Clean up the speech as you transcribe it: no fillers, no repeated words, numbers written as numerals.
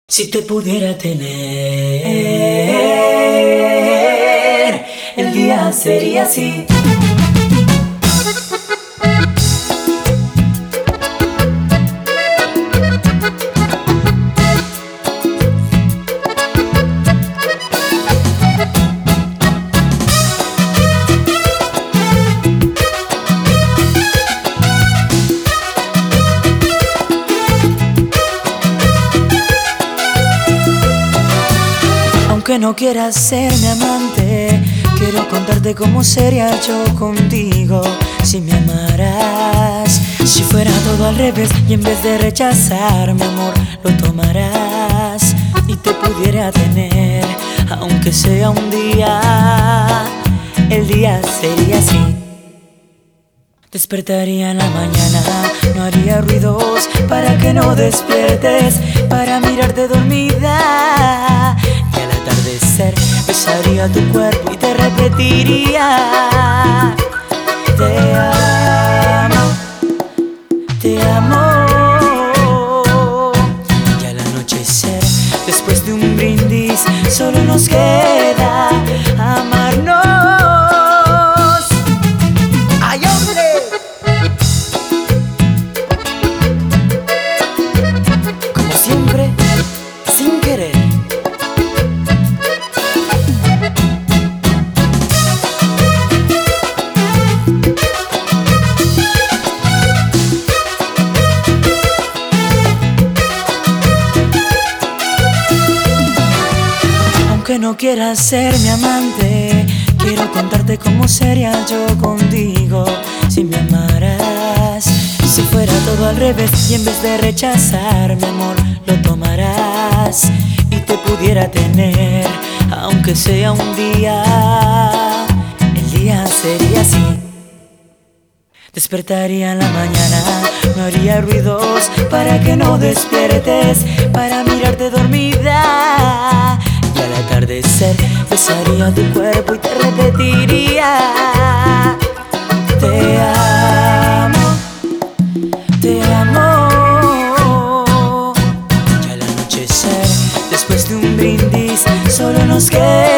Si te pudiera tener, el día sería así. Aunque no quieras ser mi amante, quiero contarte cómo sería yo contigo si me amaras. Si fuera todo al revés y en vez de rechazar mi amor lo tomarás y te pudiera tener, aunque sea un día, el día sería así. Despertaría en la mañana, no haría ruidos para que no despiertes, para mirarte dormida. Y al atardecer besaría tu cuerpo y te repetiría: te amo, te amo. Y al anochecer, después de un brindis, solo nos queda amarnos. Siempre, sin querer. Aunque no quieras ser mi amante, quiero contarte cómo sería yo contigo si me amaras. Si fuera todo al revés y en vez de rechazar mi amor lo tomarás y te pudiera tener, aunque sea un día, el día sería así. Despertaría en la mañana, no haría ruidos para que no despiertes, para mirarte dormida. Y al atardecer besaría tu cuerpo y te repetiría: te amo, te amo. Y al anochecer, después de un brindis, solo nos queda